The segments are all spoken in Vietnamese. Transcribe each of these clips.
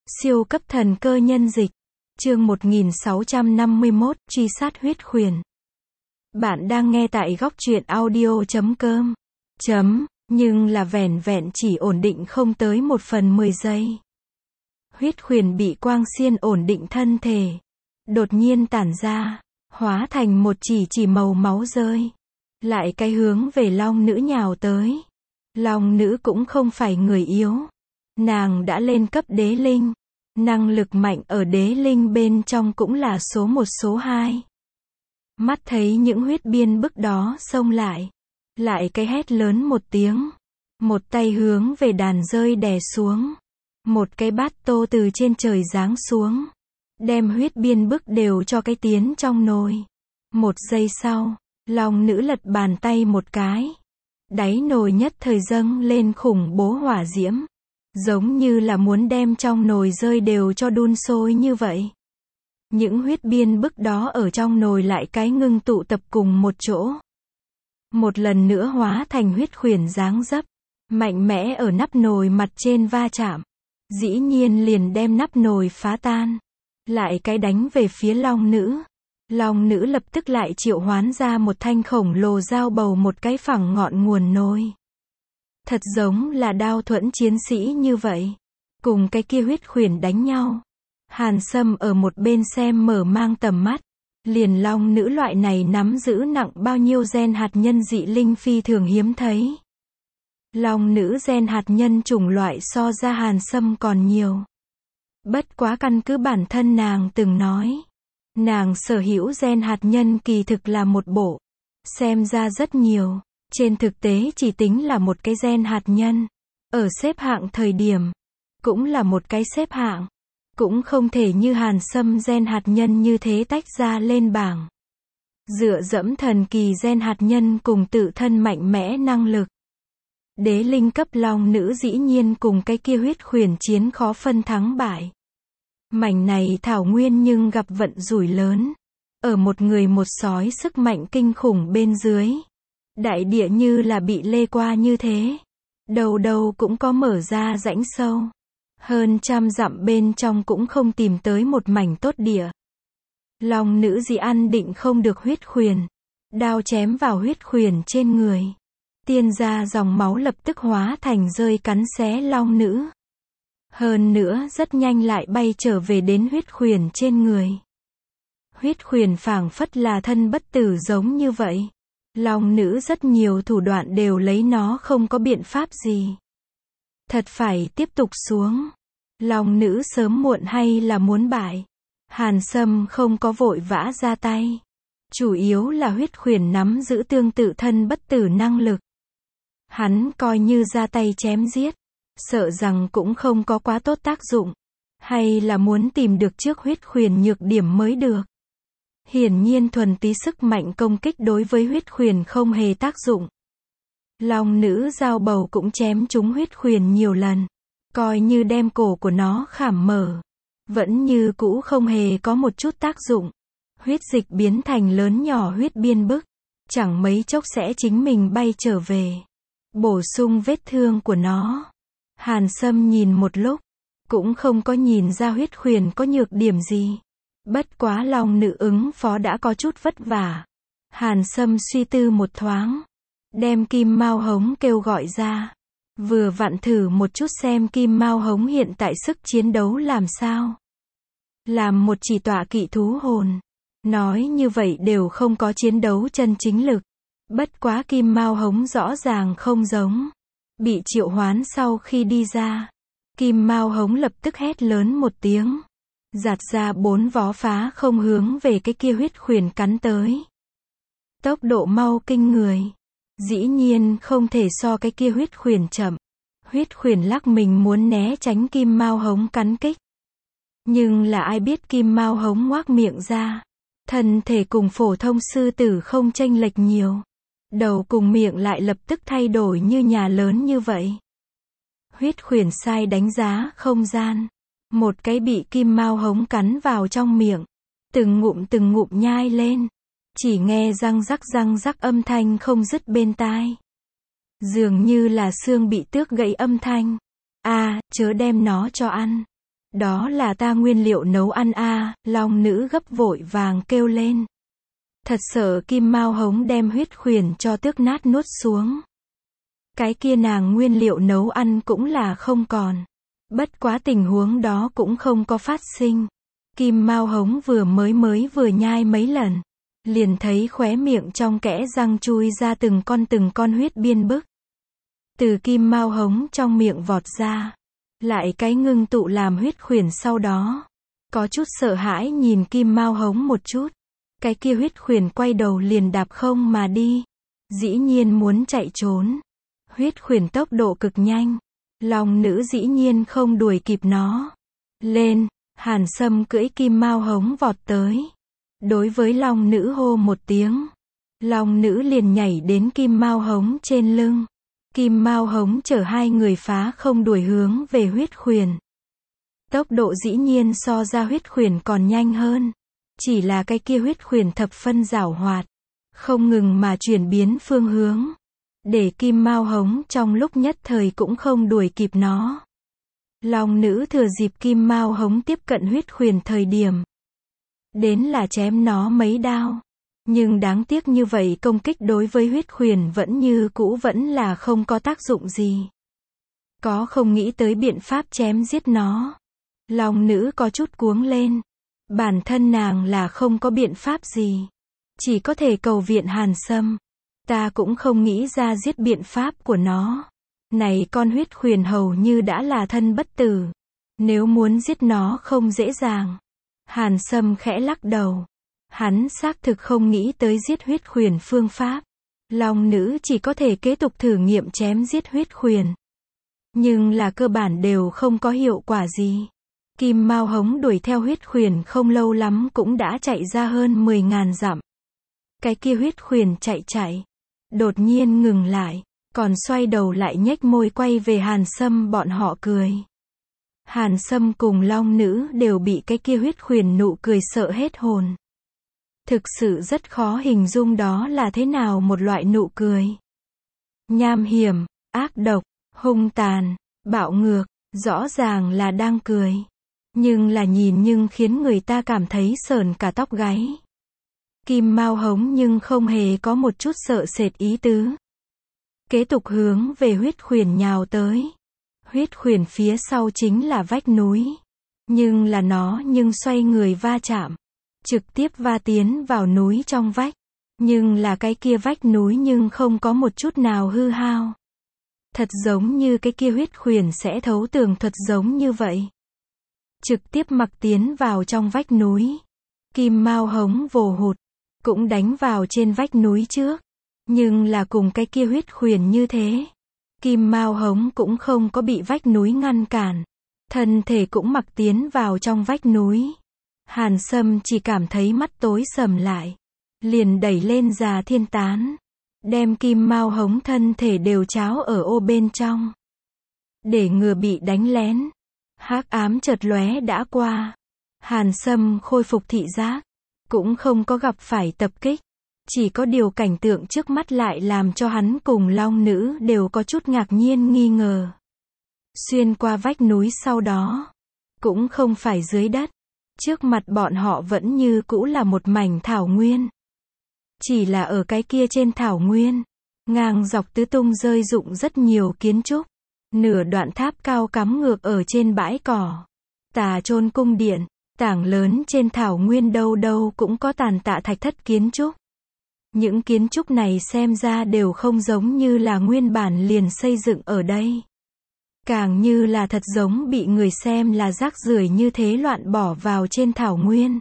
Siêu cấp thần cơ nhân dịch. Chương 1651, truy sát huyết khuyển. Bạn đang nghe tại góc truyện audio.com. Nhưng là vẻn vẹn chỉ ổn định không tới 1/10 giây. Huyết khuyển bị quang xiên ổn định thân thể. Đột nhiên tản ra, hóa thành một chỉ màu máu rơi. Lại cái hướng về long nữ nhào tới. Long nữ cũng không phải người yếu. Nàng đã lên cấp đế linh. Năng lực mạnh ở đế linh bên trong cũng là số 1 số 2. Mắt thấy những huyết biên bức đó xông lại. Lại cái hét lớn một tiếng. Một tay hướng về đàn rơi đè xuống. Một cái bát tô từ trên trời giáng xuống. Đem huyết biên bức đều cho cái tiến trong nồi. Một giây sau, long nữ lật bàn tay một cái. Đáy nồi nhất thời dâng lên khủng bố hỏa diễm. Giống như là muốn đem trong nồi rơi đều cho đun sôi như vậy. Những huyết biên bức đó ở trong nồi lại cái ngưng tụ tập cùng một chỗ. Một lần nữa hóa thành huyết khuyển dáng dấp. Mạnh mẽ ở nắp nồi mặt trên va chạm. Dĩ nhiên liền đem nắp nồi phá tan. Lại cái đánh về phía long nữ. Long nữ lập tức lại triệu hoán ra một thanh khổng lồ dao bầu một cái phẳng ngọn nguồn nồi. Thật giống là đao thuẫn chiến sĩ như vậy. Cùng cái kia huyết khuyển đánh nhau. Hàn Sâm ở một bên xem mở mang tầm mắt. Liền long nữ loại này nắm giữ nặng bao nhiêu gen hạt nhân dị linh phi thường hiếm thấy. Long nữ gen hạt nhân chủng loại so ra Hàn Sâm còn nhiều. Bất quá căn cứ bản thân nàng từng nói. Nàng sở hữu gen hạt nhân kỳ thực là một bộ. Xem ra rất nhiều. Trên thực tế chỉ tính là một cái gen hạt nhân. Ở xếp hạng thời điểm. Cũng là một cái xếp hạng. Cũng không thể như Hàn Sâm gen hạt nhân như thế tách ra lên bảng. Dựa dẫm thần kỳ gen hạt nhân cùng tự thân mạnh mẽ năng lực. Đế linh cấp long nữ dĩ nhiên cùng cái kia huyết khuyển chiến khó phân thắng bại. Mảnh này thảo nguyên nhưng gặp vận rủi lớn. Ở một người một sói sức mạnh kinh khủng bên dưới. Đại địa như là bị lê qua như thế. Đầu đầu cũng có mở ra rãnh sâu. Hơn 100 dặm bên trong cũng không tìm tới một mảnh tốt địa. Long nữ dị ăn định không được huyết khuyển. Đao chém vào huyết khuyển trên người. Tiên ra dòng máu lập tức hóa thành rơi cắn xé long nữ. Hơn nữa rất nhanh lại bay trở về đến huyết khuyển trên người. Huyết khuyển phảng phất là thân bất tử giống như vậy. Long nữ rất nhiều thủ đoạn đều lấy nó không có biện pháp gì. Thật phải tiếp tục xuống. Long nữ sớm muộn hay là muốn bại. Hàn Sâm không có vội vã ra tay. Chủ yếu là huyết khuyển nắm giữ tương tự thân bất tử năng lực. Hắn coi như ra tay chém giết. Sợ rằng cũng không có quá tốt tác dụng. Hay là muốn tìm được trước huyết khuyển nhược điểm mới được. Hiển nhiên thuần túy sức mạnh công kích đối với huyết khuyển không hề tác dụng. Long nữ dao bầu cũng chém trúng huyết khuyển nhiều lần. Coi như đem cổ của nó khảm mở. Vẫn như cũ không hề có một chút tác dụng. Huyết dịch biến thành lớn nhỏ huyết biên bức. Chẳng mấy chốc sẽ chính mình bay trở về. Bổ sung vết thương của nó. Hàn Sâm nhìn một lúc. Cũng không có nhìn ra huyết khuyển có nhược điểm gì. Bất quá long nữ ứng phó đã có chút vất vả. Hàn Sâm suy tư một thoáng. Đem Kim Mao Hống kêu gọi ra. Vừa vặn thử một chút xem Kim Mao Hống hiện tại sức chiến đấu làm sao. Làm một chỉ tọa kỵ thú hồn. Nói như vậy đều không có chiến đấu chân chính lực. Bất quá Kim Mao Hống rõ ràng không giống. Bị triệu hoán sau khi đi ra. Kim Mao Hống lập tức hét lớn một tiếng. Giạt ra 4 vó phá không hướng về cái kia huyết khuyển cắn tới. Tốc độ mau kinh người. Dĩ nhiên không thể so cái kia huyết khuyển chậm. Huyết khuyển lắc mình muốn né tránh Kim Mao Hống cắn kích. Nhưng là ai biết Kim Mao Hống ngoác miệng ra. Thân thể cùng phổ thông sư tử không chênh lệch nhiều. Đầu cùng miệng lại lập tức thay đổi như nhà lớn như vậy. Huyết khuyển sai đánh giá không gian. Một cái bị Kim Mao Hống cắn vào trong miệng. Từng ngụm nhai lên. Chỉ nghe răng rắc âm thanh không dứt bên tai. Dường như là xương bị tước gãy âm thanh. Chớ đem nó cho ăn. Đó là ta nguyên liệu nấu ăn a, long nữ gấp vội vàng kêu lên. Thật sợ Kim Mao Hống đem huyết khuyển cho tước nát nuốt xuống. Cái kia nàng nguyên liệu nấu ăn cũng là không còn. Bất quá tình huống đó cũng không có phát sinh. Kim Mao Hống vừa nhai mấy lần, liền thấy khóe miệng trong kẽ răng chui ra từng con huyết biên bức. Từ Kim Mao Hống trong miệng vọt ra, lại cái ngưng tụ làm huyết khuyển sau đó. Có chút sợ hãi nhìn Kim Mao Hống một chút. Cái kia huyết khuyển quay đầu liền đạp không mà đi. Dĩ nhiên muốn chạy trốn. Huyết khuyển tốc độ cực nhanh. Long nữ dĩ nhiên không đuổi kịp nó. Lên, Hàn Sâm cưỡi Kim Mao Hống vọt tới. Đối với long nữ hô một tiếng. Long nữ liền nhảy đến Kim Mao Hống trên lưng. Kim Mao Hống chở hai người phá không đuổi hướng về huyết khuyển. Tốc độ dĩ nhiên so ra huyết khuyển còn nhanh hơn. Chỉ là cái kia huyết khuyển thập phân giảo hoạt. Không ngừng mà chuyển biến phương hướng. Để Kim Mao Hống trong lúc nhất thời cũng không đuổi kịp nó. Long nữ thừa dịp Kim Mao Hống tiếp cận huyết khuyển thời điểm. Đến là chém nó mấy đao. Nhưng đáng tiếc như vậy công kích đối với huyết khuyển vẫn như cũ vẫn là không có tác dụng gì. Có không nghĩ tới biện pháp chém giết nó. Long nữ có chút cuống lên. Bản thân nàng là không có biện pháp gì. Chỉ có thể cầu viện Hàn Sâm. Ta cũng không nghĩ ra giết biện pháp của nó. Này con huyết khuyển hầu như đã là thân bất tử. Nếu muốn giết nó không dễ dàng. Hàn Sâm khẽ lắc đầu. Hắn xác thực không nghĩ tới giết huyết khuyển phương pháp. Long nữ chỉ có thể kế tục thử nghiệm chém giết huyết khuyển. Nhưng là cơ bản đều không có hiệu quả gì. Kim Mao Hống đuổi theo huyết khuyển không lâu lắm cũng đã chạy ra hơn 10.000 dặm. Cái kia huyết khuyển chạy. Đột nhiên ngừng lại. Còn xoay đầu lại nhếch môi quay về Hàn Sâm bọn họ cười. Hàn Sâm cùng long nữ đều bị cái kia huyết khuyển nụ cười sợ hết hồn. Thực sự rất khó hình dung đó là thế nào một loại nụ cười. Nham hiểm, ác độc, hung tàn, bạo ngược, rõ ràng là đang cười. Nhưng là nhìn nhưng khiến người ta cảm thấy sởn cả tóc gáy. Kim Mao Hống nhưng không hề có một chút sợ sệt ý tứ. Kế tục hướng về huyết khuyển nhào tới. Huyết khuyển phía sau chính là vách núi. Nhưng là nó xoay người va chạm. Trực tiếp va tiến vào núi trong vách. Nhưng là cái kia vách núi nhưng không có một chút nào hư hao. Thật giống như cái kia huyết khuyển sẽ thấu tường thuật giống như vậy. Trực tiếp mặc tiến vào trong vách núi. Kim Mao Hống vồ hụt. Cũng đánh vào trên vách núi trước. Nhưng là cùng cái kia huyết khuyển như thế. Kim Mao Hống cũng không có bị vách núi ngăn cản. Thân thể cũng mặc tiến vào trong vách núi. Hàn Sâm chỉ cảm thấy mắt tối sầm lại. Liền đẩy lên Già Thiên Tán. Đem Kim Mao Hống thân thể đều tráo ở ô bên trong. Để ngừa bị đánh lén. Hắc ám chợt lóe đã qua. Hàn Sâm khôi phục thị giác. Cũng không có gặp phải tập kích. Chỉ có điều cảnh tượng trước mắt lại làm cho hắn cùng long nữ đều có chút ngạc nhiên nghi ngờ. Xuyên qua vách núi sau đó. Cũng không phải dưới đất. Trước mặt bọn họ vẫn như cũ là một mảnh thảo nguyên. Chỉ là ở cái kia trên thảo nguyên. Ngang dọc tứ tung rơi rụng rất nhiều kiến trúc. Nửa đoạn tháp cao cắm ngược ở trên bãi cỏ. Tà Chôn cung điện. Tảng lớn trên thảo nguyên đâu đâu cũng có tàn tạ thạch thất kiến trúc. Những kiến trúc này xem ra đều không giống như là nguyên bản liền xây dựng ở đây. Càng như là thật giống bị người xem là rác rưởi như thế loạn bỏ vào trên thảo nguyên.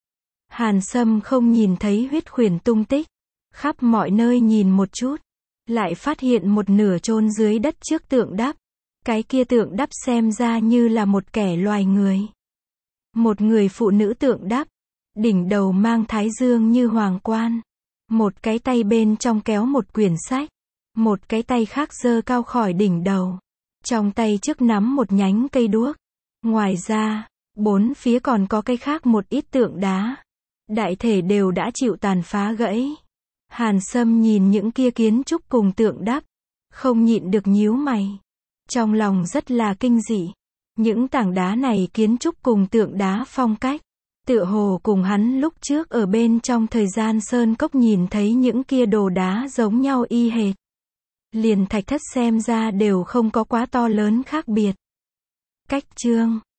Hàn Sâm không nhìn thấy huyết khuyển tung tích. Khắp mọi nơi nhìn một chút. Lại phát hiện một nửa chôn dưới đất trước tượng đắp. Cái kia tượng đắp xem ra như là một kẻ loài người. Một người phụ nữ tượng đắp. Đỉnh đầu mang thái dương như hoàng quan. Một cái tay bên trong kéo một quyển sách. Một cái tay khác giơ cao khỏi đỉnh đầu. Trong tay trước nắm một nhánh cây đuốc. Ngoài ra, bốn phía còn có cái khác một ít tượng đá. Đại thể đều đã chịu tàn phá gãy. Hàn Sâm nhìn những kia kiến trúc cùng tượng đắp. Không nhịn được nhíu mày. Trong lòng rất là kinh dị. Những tảng đá này kiến trúc cùng tượng đá phong cách. Tựa hồ cùng hắn lúc trước ở bên trong thời gian sơn cốc nhìn thấy những kia đồ đá giống nhau y hệt. Liền thạch thất xem ra đều không có quá to lớn khác biệt. Cách chương